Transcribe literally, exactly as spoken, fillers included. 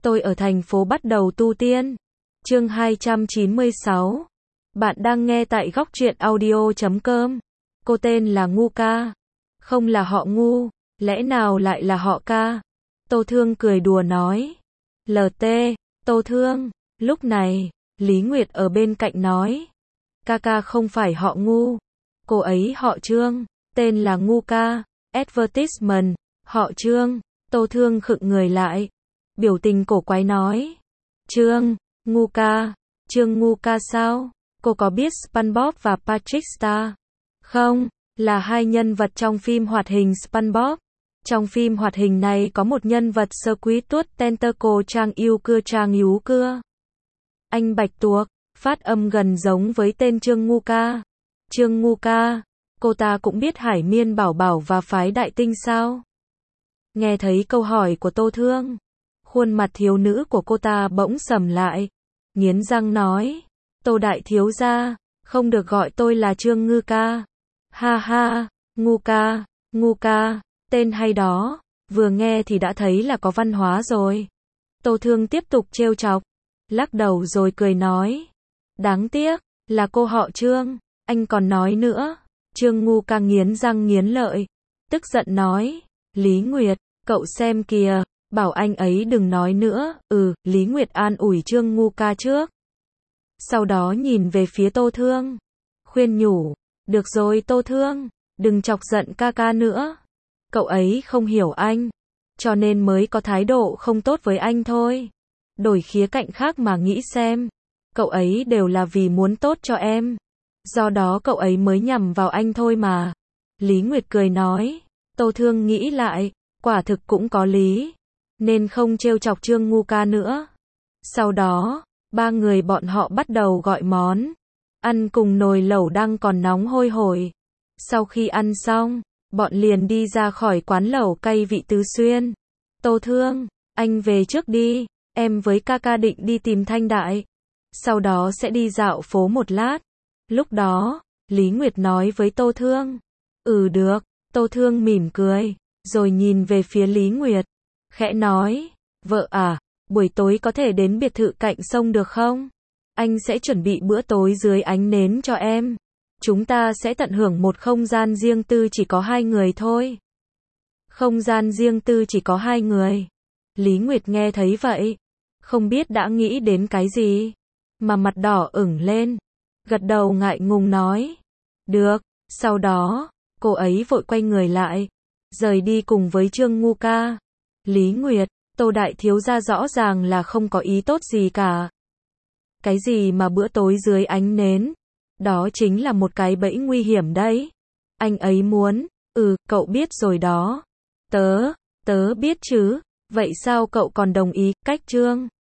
Tôi ở thành phố bắt đầu tu tiên. Chương hai trăm chín mươi sáu. Bạn đang nghe tại góc truyện audio chấm com. Cô tên là Ngu Ca. Không là họ Ngu, lẽ nào lại là họ Ca? Tô Thương cười đùa nói. lờ tê, Tô Thương. Lúc này, Lý Nguyệt ở bên cạnh nói. Ca ca không phải họ Ngu. Cô ấy họ Trương, tên là Ngu Ca. Advertisement, họ Trương. Tô Thương khựng người lại. Biểu tình cổ quái nói. Trương, Ngu Ca. Trương Ngu Ca sao? Cô có biết SpongeBob và Patrick Star không? Là hai nhân vật trong phim hoạt hình SpongeBob. Trong phim hoạt hình này có một nhân vật Squidward Tentacle Trang Yêu Cưa Trang Yú Cưa. Anh Bạch Tuộc, phát âm gần giống với tên Trương Ngu Ca. Trương Ngu Ca, cô ta cũng biết Hải Miên Bảo Bảo và phái Đại Tinh sao? Nghe thấy câu hỏi của Tô Thương, khuôn mặt thiếu nữ của cô ta bỗng sầm lại, nghiến răng nói, Tô Đại Thiếu gia, không được gọi tôi là Trương Ngư Ca. Ha ha, Ngu Ca, Ngu Ca, tên hay đó, vừa nghe thì đã thấy là có văn hóa rồi. Tô Thương tiếp tục trêu chọc, lắc đầu rồi cười nói, đáng tiếc, là cô họ Trương, anh còn nói nữa. Trương Ngu Ca nghiến răng nghiến lợi, tức giận nói, Lý Nguyệt, cậu xem kìa, bảo anh ấy đừng nói nữa. Ừ, Lý Nguyệt an ủi Trương Ngu Ca trước. Sau đó nhìn về phía Tô Thương, khuyên nhủ, được rồi Tô Thương, đừng chọc giận ca ca nữa. Cậu ấy không hiểu anh, cho nên mới có thái độ không tốt với anh thôi. Đổi khía cạnh khác mà nghĩ xem, cậu ấy đều là vì muốn tốt cho em. Do đó cậu ấy mới nhằm vào anh thôi mà. Lý Nguyệt cười nói, Tô Thương nghĩ lại, quả thực cũng có lý, nên không trêu chọc Trương Ngu Ca nữa. Sau đó, ba người bọn họ bắt đầu gọi món, ăn cùng nồi lẩu đang còn nóng hôi hổi. Sau khi ăn xong, bọn liền đi ra khỏi quán lẩu cay vị Tứ Xuyên. Tô Thương, anh về trước đi, em với ca ca định đi tìm Thanh Đại, sau đó sẽ đi dạo phố một lát. Lúc đó, Lý Nguyệt nói với Tô Thương. Ừ được, Tô Thương mỉm cười, rồi nhìn về phía Lý Nguyệt, khẽ nói, vợ à, buổi tối có thể đến biệt thự cạnh sông được không? Anh sẽ chuẩn bị bữa tối dưới ánh nến cho em. Chúng ta sẽ tận hưởng một không gian riêng tư chỉ có hai người thôi. Không gian riêng tư chỉ có hai người. Lý Nguyệt nghe thấy vậy, không biết đã nghĩ đến cái gì, mà mặt đỏ ửng lên, gật đầu ngại ngùng nói, được. Sau đó, cô ấy vội quay người lại, rời đi cùng với Trương Ngu Ca. Lý Nguyệt, Tô Đại Thiếu gia rõ ràng là không có ý tốt gì cả. Cái gì mà bữa tối dưới ánh nến? Đó chính là một cái bẫy nguy hiểm đấy. Anh ấy muốn, ừ, cậu biết rồi đó. Tớ, tớ biết chứ, vậy sao cậu còn đồng ý, cách Trương